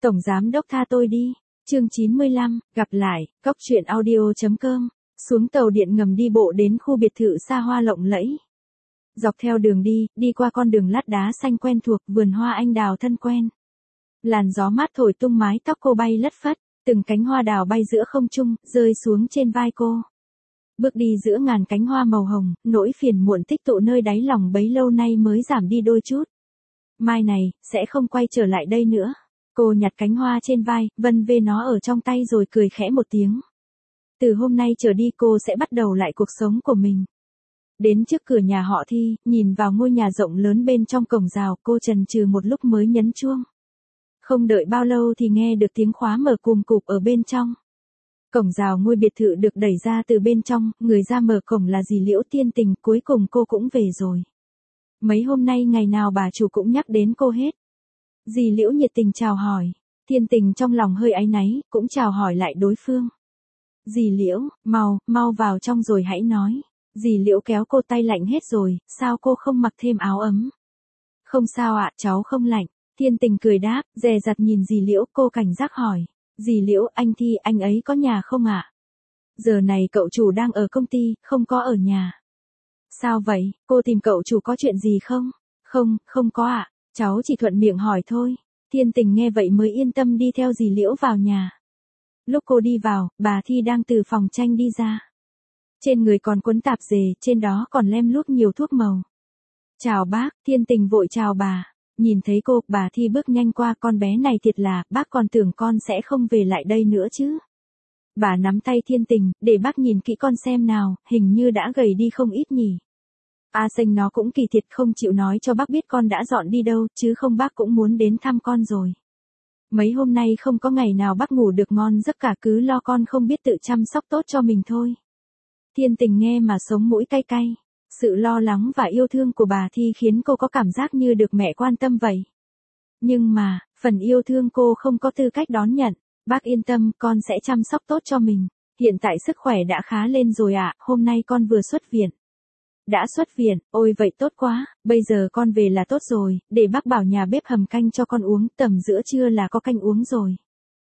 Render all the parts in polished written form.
Tổng giám đốc tha tôi đi. Chương 95, gặp lại, Cóc truyện audio.com. Xuống tàu điện ngầm đi bộ đến khu biệt thự xa hoa lộng lẫy. Dọc theo đường đi qua con đường lát đá xanh quen thuộc, vườn hoa anh đào thân quen. Làn gió mát thổi tung mái tóc cô bay lất phất, từng cánh hoa đào bay giữa không trung, rơi xuống trên vai cô. Bước đi giữa ngàn cánh hoa màu hồng, nỗi phiền muộn tích tụ nơi đáy lòng bấy lâu nay mới giảm đi đôi chút. Mai này, sẽ không quay trở lại đây nữa. Cô nhặt cánh hoa trên vai, vân vê nó ở trong tay rồi cười khẽ một tiếng. Từ hôm nay trở đi cô sẽ bắt đầu lại cuộc sống của mình. Đến trước cửa nhà họ Thi, nhìn vào ngôi nhà rộng lớn bên trong cổng rào, cô chần chừ một lúc mới nhấn chuông. Không đợi bao lâu thì nghe được tiếng khóa mở cùm cụp ở bên trong. Cổng rào ngôi biệt thự được đẩy ra từ bên trong, người ra mở cổng là dì Liễu Thiên Tình, cuối cùng cô cũng về rồi. Mấy hôm nay ngày nào bà chủ cũng nhắc đến cô hết. Dì Liễu nhiệt tình chào hỏi, Thiên Tình trong lòng hơi áy náy, cũng chào hỏi lại đối phương. Dì Liễu, mau vào trong rồi hãy nói. Dì Liễu kéo cô tay lạnh hết rồi, sao cô không mặc thêm áo ấm? Không sao ạ, cháu không lạnh. Thiên Tình cười đáp, dè dặt nhìn dì Liễu, cô cảnh giác hỏi. Dì Liễu, anh Thi, anh ấy có nhà không ạ? Giờ này cậu chủ đang ở công ty, không có ở nhà. Sao vậy, cô tìm cậu chủ có chuyện gì không? Không có ạ, cháu chỉ thuận miệng hỏi thôi. Thiên Tình nghe vậy mới yên tâm đi theo dì Liễu vào nhà. Lúc cô đi vào, bà Thi đang từ phòng tranh đi ra. Trên người còn quấn tạp dề, trên đó còn lem luốc nhiều thuốc màu. Chào bác, Thiên Tình vội chào bà. Nhìn thấy cô, bà Thi bước nhanh qua, con bé này thiệt là, bác còn tưởng con sẽ không về lại đây nữa chứ. Bà nắm tay Thiên Tình, để bác nhìn kỹ con xem nào, hình như đã gầy đi không ít nhỉ. A Xanh nó cũng kỳ thiệt, không chịu nói cho bác biết con đã dọn đi đâu, chứ không bác cũng muốn đến thăm con rồi. Mấy hôm nay không có ngày nào bác ngủ được ngon giấc cả, cứ lo con không biết tự chăm sóc tốt cho mình thôi. Thiên Tình nghe mà sống mũi cay cay. Sự lo lắng và yêu thương của bà Thi khiến cô có cảm giác như được mẹ quan tâm vậy. Nhưng mà, phần yêu thương cô không có tư cách đón nhận. Bác yên tâm, con sẽ chăm sóc tốt cho mình. Hiện tại sức khỏe đã khá lên rồi ạ, hôm nay con vừa xuất viện. Đã xuất viện, ôi vậy tốt quá, bây giờ con về là tốt rồi, để bác bảo nhà bếp hầm canh cho con uống, tầm giữa trưa là có canh uống rồi.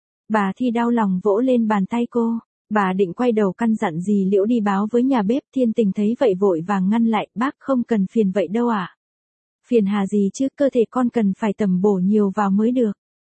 Bà Thi đau lòng vỗ lên bàn tay cô. Bà định quay đầu căn dặn dì Liễu đi báo với nhà bếp, Thiên Tình thấy vậy vội vàng ngăn lại, bác không cần phiền vậy đâu ạ. Phiền hà gì chứ, cơ thể con cần phải tầm bổ nhiều vào mới được.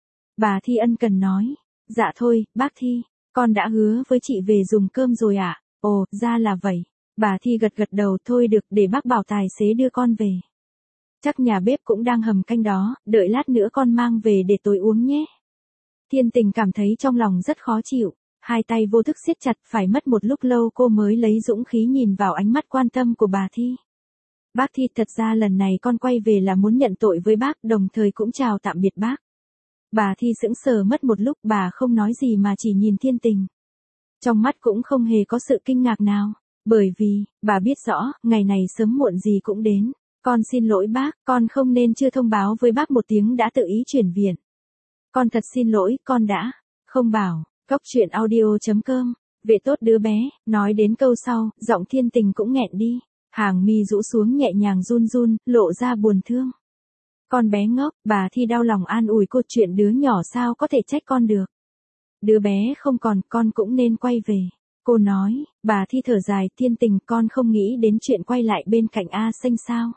Bà Thi ân cần nói, dạ thôi, bác Thi, con đã hứa với chị về dùng cơm rồi ạ. Ồ, ra là vậy. Bà Thi gật đầu, thôi được, để bác bảo tài xế đưa con về. Chắc nhà bếp cũng đang hầm canh đó, đợi lát nữa con mang về để tối uống nhé. Thiên Tình cảm thấy trong lòng rất khó chịu. Hai tay vô thức siết chặt, phải mất một lúc lâu cô mới lấy dũng khí nhìn vào ánh mắt quan tâm của bà Thi. Bác Thi, thật ra lần này con quay về là muốn nhận tội với bác, đồng thời cũng chào tạm biệt bác. Bà Thi sững sờ mất một lúc, bà không nói gì mà chỉ nhìn Thiên Tình. Trong mắt cũng không hề có sự kinh ngạc nào, bởi vì, bà biết rõ, ngày này sớm muộn gì cũng đến. Con xin lỗi bác, con không nên chưa thông báo với bác một tiếng đã tự ý chuyển viện. Con thật xin lỗi, con đã không bảo. Cóc truyện audio.com, vệ tốt đứa bé, nói đến câu sau, giọng Thiên Tình cũng nghẹn đi, hàng mi rũ xuống nhẹ nhàng run, lộ ra buồn thương. Con bé ngốc, bà Thi đau lòng an ủi cô, chuyện đứa nhỏ sao có thể trách con được. Đứa bé không còn, con cũng nên quay về. Cô nói, bà Thi thở dài, Thiên Tình, con không nghĩ đến chuyện quay lại bên cạnh A Xanh sao.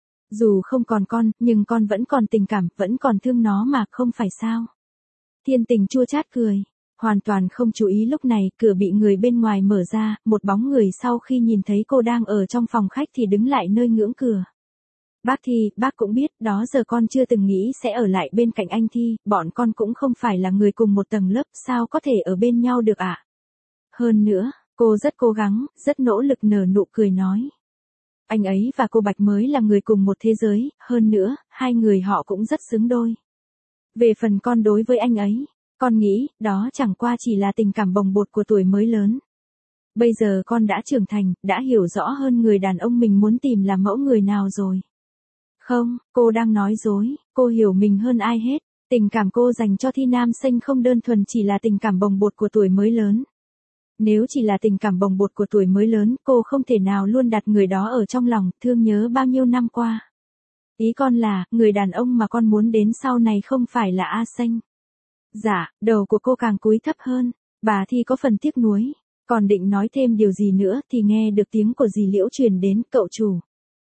Dù không còn con, nhưng con vẫn còn tình cảm, vẫn còn thương nó mà, không phải sao. Thiên Tình chua chát cười. Hoàn toàn không chú ý lúc này, cửa bị người bên ngoài mở ra, một bóng người sau khi nhìn thấy cô đang ở trong phòng khách thì đứng lại nơi ngưỡng cửa. Bác Thi, bác cũng biết, đó giờ con chưa từng nghĩ sẽ ở lại bên cạnh anh Thi, bọn con cũng không phải là người cùng một tầng lớp, sao có thể ở bên nhau được ạ? Hơn nữa, cô rất cố gắng, rất nỗ lực nở nụ cười nói. Anh ấy và cô Bạch mới là người cùng một thế giới, hơn nữa, hai người họ cũng rất xứng đôi. Về phần con đối với anh ấy, con nghĩ, đó chẳng qua chỉ là tình cảm bồng bột của tuổi mới lớn. Bây giờ con đã trưởng thành, đã hiểu rõ hơn người đàn ông mình muốn tìm là mẫu người nào rồi. Không, cô đang nói dối, cô hiểu mình hơn ai hết. Tình cảm cô dành cho Thi Nam Xanh không đơn thuần chỉ là tình cảm bồng bột của tuổi mới lớn. Nếu chỉ là tình cảm bồng bột của tuổi mới lớn, cô không thể nào luôn đặt người đó ở trong lòng, thương nhớ bao nhiêu năm qua. Ý con là, người đàn ông mà con muốn đến sau này không phải là A Xanh. Dạ, đầu của cô càng cúi thấp hơn. Bà Thi có phần tiếc nuối. Còn định nói thêm điều gì nữa thì nghe được tiếng của dì Liễu truyền đến, cậu chủ.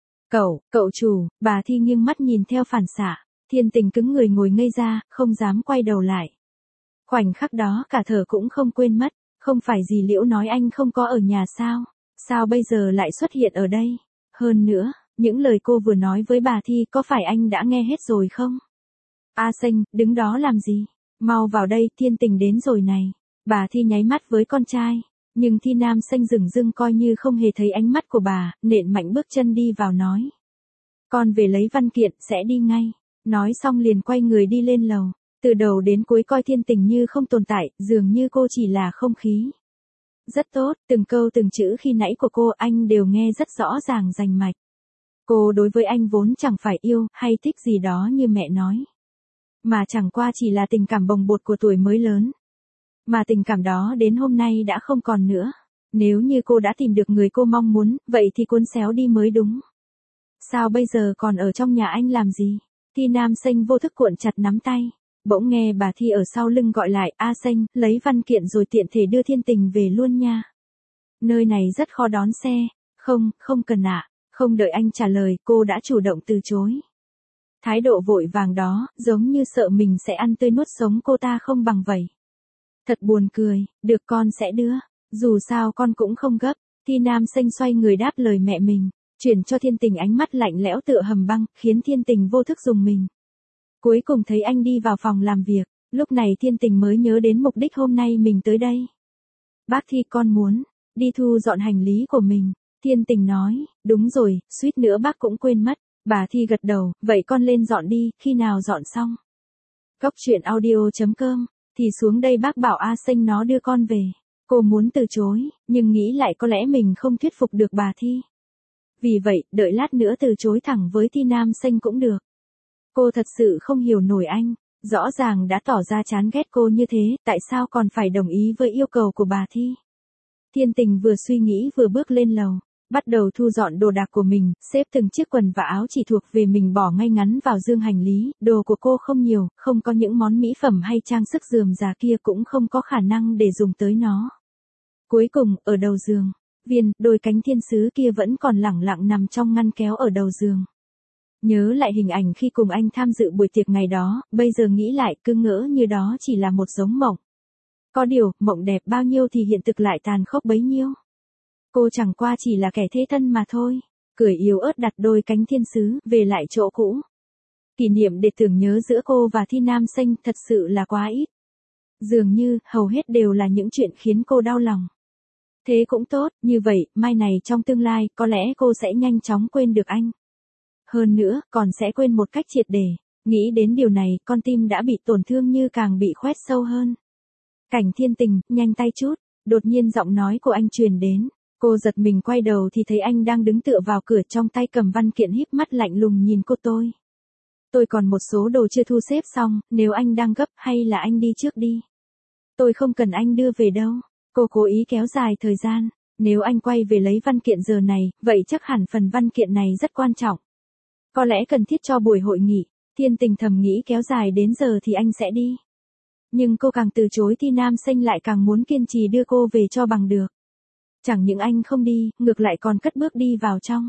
Cậu chủ, bà Thi nghiêng mắt nhìn theo phản xạ. Thiên Tình cứng người ngồi ngây ra, không dám quay đầu lại. Khoảnh khắc đó cả thở cũng không quên mất. Không phải dì Liễu nói anh không có ở nhà sao? Sao bây giờ lại xuất hiện ở đây? Hơn nữa, những lời cô vừa nói với bà Thi có phải anh đã nghe hết rồi không? A Xanh, đứng đó làm gì? Mau vào đây, Thiên Tình đến rồi này. Bà Thi nháy mắt với con trai. Nhưng Thi Nam Xanh dửng dưng coi như không hề thấy ánh mắt của bà, nện mạnh bước chân đi vào nói. Con về lấy văn kiện, sẽ đi ngay. Nói xong liền quay người đi lên lầu. Từ đầu đến cuối coi Thiên Tình như không tồn tại, dường như cô chỉ là không khí. Rất tốt, từng câu từng chữ khi nãy của cô anh đều nghe rất rõ ràng rành mạch. Cô đối với anh vốn chẳng phải yêu hay thích gì đó như mẹ nói. Mà chẳng qua chỉ là tình cảm bồng bột của tuổi mới lớn. Mà tình cảm đó đến hôm nay đã không còn nữa. Nếu như cô đã tìm được người cô mong muốn, vậy thì cuốn xéo đi mới đúng. Sao bây giờ còn ở trong nhà anh làm gì? Thi Nam Xanh vô thức cuộn chặt nắm tay. Bỗng nghe bà Thi ở sau lưng gọi lại, A Xanh, lấy văn kiện rồi tiện thể đưa Thiên Tình về luôn nha. Nơi này rất khó đón xe. Không cần ạ. Không đợi anh trả lời, cô đã chủ động từ chối. Thái độ vội vàng đó, giống như sợ mình sẽ ăn tươi nuốt sống cô ta không bằng vậy. Thật buồn cười, được con sẽ đưa. Dù sao con cũng không gấp. Thi Nam Xanh xoay người đáp lời mẹ mình. Chuyển cho Thiên Tình ánh mắt lạnh lẽo tựa hầm băng, khiến Thiên Tình vô thức rùng mình. Cuối cùng thấy anh đi vào phòng làm việc, lúc này Thiên Tình mới nhớ đến mục đích hôm nay mình tới đây. Bác Thi con muốn đi thu dọn hành lý của mình. Thiên Tình nói, đúng rồi, suýt nữa bác cũng quên mất. Bà Thi gật đầu, vậy con lên dọn đi, khi nào dọn xong. Cóc truyện audio.com, thì xuống đây bác bảo A Xanh nó đưa con về. Cô muốn từ chối, nhưng nghĩ lại có lẽ mình không thuyết phục được bà Thi. Vì vậy, đợi lát nữa từ chối thẳng với Thi Nam Xanh cũng được. Cô thật sự không hiểu nổi anh, rõ ràng đã tỏ ra chán ghét cô như thế, tại sao còn phải đồng ý với yêu cầu của bà Thi. Thiên Tình vừa suy nghĩ vừa bước lên lầu, bắt đầu thu dọn đồ đạc của mình, xếp từng chiếc quần và áo chỉ thuộc về mình bỏ ngay ngắn vào dương hành lý, đồ của cô không nhiều, không có những món mỹ phẩm hay trang sức rườm rà kia cũng không có khả năng để dùng tới nó. Cuối cùng, ở đầu giường, đôi cánh thiên sứ kia vẫn còn lẳng lặng nằm trong ngăn kéo ở đầu giường. Nhớ lại hình ảnh khi cùng anh tham dự buổi tiệc ngày đó, bây giờ nghĩ lại cứ ngỡ như đó chỉ là một giống mộng. Có điều, mộng đẹp bao nhiêu thì hiện thực lại tàn khốc bấy nhiêu. Cô chẳng qua chỉ là kẻ thế thân mà thôi. Cười yếu ớt đặt đôi cánh thiên sứ về lại chỗ cũ. Kỷ niệm để tưởng nhớ giữa cô và Thi Nam Xanh thật sự là quá ít. Dường như, hầu hết đều là những chuyện khiến cô đau lòng. Thế cũng tốt, như vậy, mai này trong tương lai, có lẽ cô sẽ nhanh chóng quên được anh. Hơn nữa, còn sẽ quên một cách triệt để. Nghĩ đến điều này, con tim đã bị tổn thương như càng bị khoét sâu hơn. Cảnh Thiên Tình, nhanh tay chút. Đột nhiên giọng nói của anh truyền đến. Cô giật mình quay đầu thì thấy anh đang đứng tựa vào cửa trong tay cầm văn kiện híp mắt lạnh lùng nhìn cô tôi. Tôi còn một số đồ chưa thu xếp xong, nếu anh đang gấp hay là anh đi trước đi. Tôi không cần anh đưa về đâu. Cô cố ý kéo dài thời gian. Nếu anh quay về lấy văn kiện giờ này, vậy chắc hẳn phần văn kiện này rất quan trọng. Có lẽ cần thiết cho buổi hội nghị. Thiên Tình thầm nghĩ kéo dài đến giờ thì anh sẽ đi. Nhưng cô càng từ chối thì Nam Xanh lại càng muốn kiên trì đưa cô về cho bằng được. Chẳng những anh không đi, ngược lại còn cất bước đi vào trong.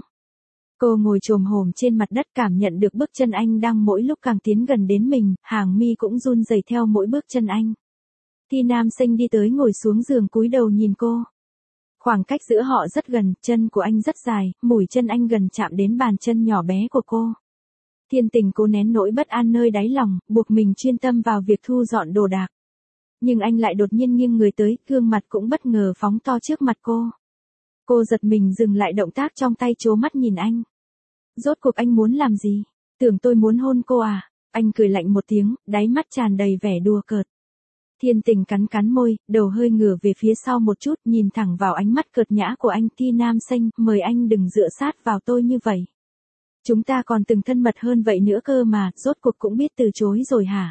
Cô ngồi chồm hổm trên mặt đất cảm nhận được bước chân anh đang mỗi lúc càng tiến gần đến mình, hàng mi cũng run rẩy theo mỗi bước chân anh. Thi Nam Xanh đi tới ngồi xuống giường cúi đầu nhìn cô. Khoảng cách giữa họ rất gần, chân của anh rất dài, mũi chân anh gần chạm đến bàn chân nhỏ bé của cô. Thiên Tình cố nén nỗi bất an nơi đáy lòng, buộc mình chuyên tâm vào việc thu dọn đồ đạc. Nhưng anh lại đột nhiên nghiêng người tới, gương mặt cũng bất ngờ phóng to trước mặt cô. Cô giật mình dừng lại động tác trong tay trố mắt nhìn anh. Rốt cuộc anh muốn làm gì? Tưởng tôi muốn hôn cô à? Anh cười lạnh một tiếng, đáy mắt tràn đầy vẻ đùa cợt. Thiên Tình cắn cắn môi, đầu hơi ngửa về phía sau một chút, nhìn thẳng vào ánh mắt cợt nhã của anh. Thi Nam Xanh, mời anh đừng dựa sát vào tôi như vậy. Chúng ta còn từng thân mật hơn vậy nữa cơ mà, rốt cuộc cũng biết từ chối rồi hả?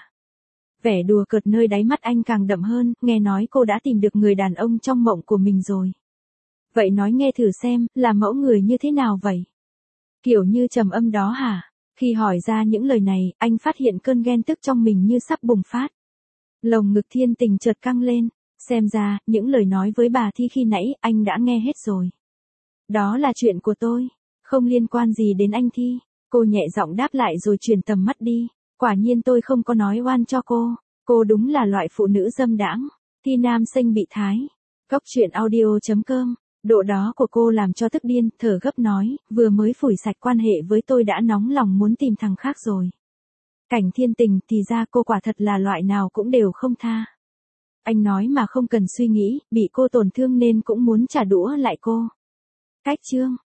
Vẻ đùa cợt nơi đáy mắt anh càng đậm hơn, nghe nói cô đã tìm được người đàn ông trong mộng của mình rồi. Vậy nói nghe thử xem, là mẫu người như thế nào vậy? Kiểu như trầm âm đó hả? Khi hỏi ra những lời này, anh phát hiện cơn ghen tức trong mình như sắp bùng phát. Lồng ngực Thiên Tình chợt căng lên, xem ra, những lời nói với bà Thi khi nãy, anh đã nghe hết rồi. Đó là chuyện của tôi, không liên quan gì đến anh Thi. Cô nhẹ giọng đáp lại rồi chuyển tầm mắt đi. Quả nhiên tôi không có nói oan cho cô đúng là loại phụ nữ dâm đãng. Thi nam sinh bị thái. Cóc truyện audio.com. Độ đó của cô làm cho tức điên, thở gấp nói, vừa mới phủi sạch quan hệ với tôi đã nóng lòng muốn tìm thằng khác rồi. Cảnh Thiên Tình thì ra cô quả thật là loại nào cũng đều không tha. Anh nói mà không cần suy nghĩ, bị cô tổn thương nên cũng muốn trả đũa lại cô. Cách chương